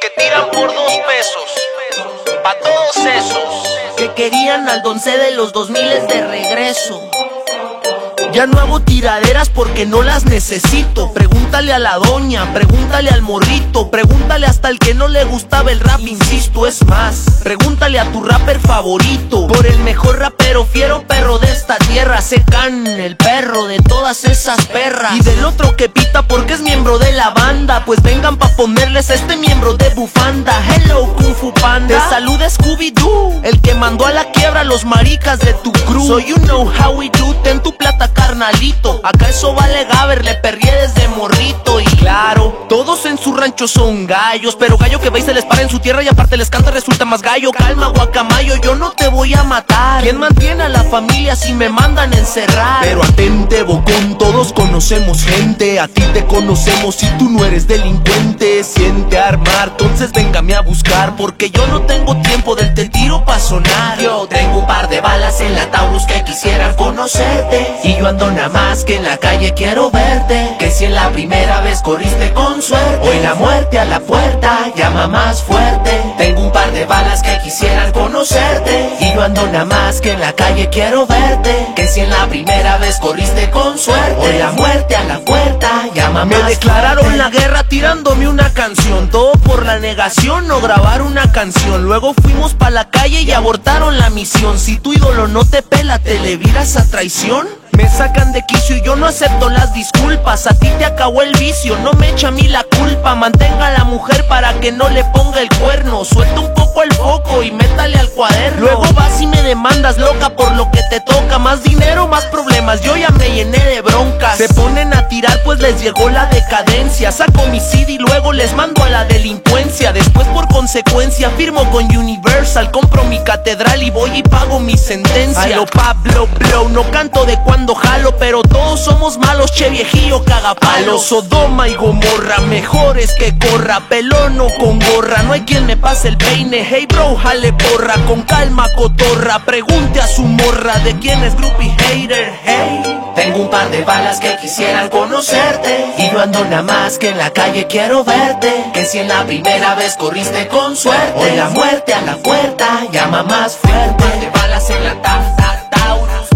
que tiran por 2 pesos, pa' todos esos que querían al Don C de los 2000 de regreso. Ya no hago tiraderas porque no las necesito. Pregúntale a la doña, pregúntale al morrito, pregúntale hasta el que no le gustaba el rap, insisto, es más, pregúntale a tu rapper favorito, por el mejor rapero, fiero perro de esta tierra. Secan el perro de todas esas perras. Y del otro que pita porque es miembro de la banda, pues vengan pa' ponerles a este miembro de bufanda. Hello Kung Fu Panda, te saluda Scooby-Doo, el que mandó a la quiebra a los maricas de tu crew. So you know how we do, ten tu plata carnalito, acá eso vale gaber, le perrié desde morrito. Y claro, todos en su rancho son gallos, pero gallo que va y se les para en su tierra y aparte les canta resulta más gallo. Calma guacamayo, yo no te voy a matar. ¿Quién mantiene a la familia si me mandan encerrar? Pero atente bocón, todos conocemos gente, a ti te conocemos y tú no eres delincuente. Siente armar, entonces véngame a buscar, porque yo no tengo tiempo del te tiro pa' sonar. Yo tengo un par de balas en la Taurus que quisieran conocerte, y yo ando nada más que en la calle quiero verte. Que si en la primera vez corriste con suerte, hoy la muerte a la puerta llama más fuerte. Tengo un par de balas que quisieran conocerte, y yo ando nada más que en la calle quiero verte. Que si en la primera vez corriste con suerte, hoy la muerte a la puerta llama más fuerte. Me declararon la guerra tirándome una canción, todo por la negación, no grabar una canción. Luego fuimos pa' la calle y abortaron la misión. Si tu ídolo no te pela, ¿te le viras a traición? Me sacan de quicio y yo no acepto las disculpas. A ti te acabó el vicio, no me echa a mí la culpa. Mantenga a la mujer para que no le ponga el cuerno. Suelta un poco el foco y métale al cuaderno. Luego vas y me demandas loca por lo que te toca. Más dinero, más problemas, yo ya me llené de broncas. Se ponen a tirar pues les llegó la decadencia. Saco mi CD y luego les mando a la delincuencia. Después por consecuencia firmo con Universal, compro mi catedral y voy y pago mi sentencia. A lo Pablo Blow, no canto de cuando jalo, pero todos somos malos, che viejillo cagapalos. Sodoma y Gomorra, mejores que corra, pelón o con gorra, no hay quien me pase el peine. Hey bro, jale porra, con calma cotorra, pregunte a su morra de quién es groupie hater. Hey, tengo un par de balas que quisieran conocerte, y yo ando nada más que en la calle quiero verte. Que si en la primera vez corriste con suerte, hoy la muerte a la puerta llama más fuerte. Un par de balas en la Taurus,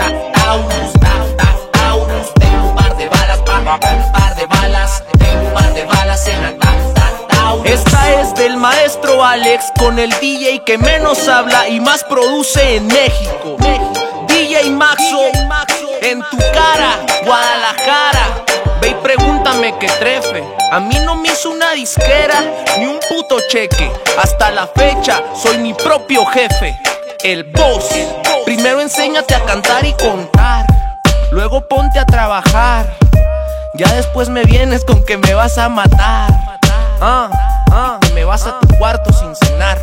tengo un par de balas, un par de balas, tengo un par de balas en la Taurus. Esta es del maestro Alex con el DJ que menos habla y más produce en México. DJ Maxo, en tu cara, Guadalajara. Ve y pregúntame que trefe. A mí no me hizo una disquera ni un puto cheque. Hasta la fecha soy mi propio jefe, el boss. Primero enséñate a cantar y contar, luego ponte a trabajar. Ya después me vienes con que me vas a matar. Que me vas a tu cuarto sin cenar.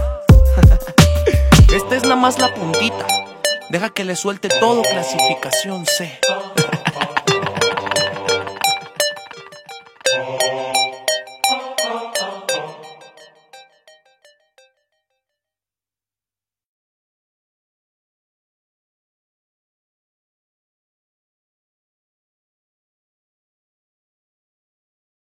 Esta es nada más la puntita. Deja que le suelte todo clasificación C.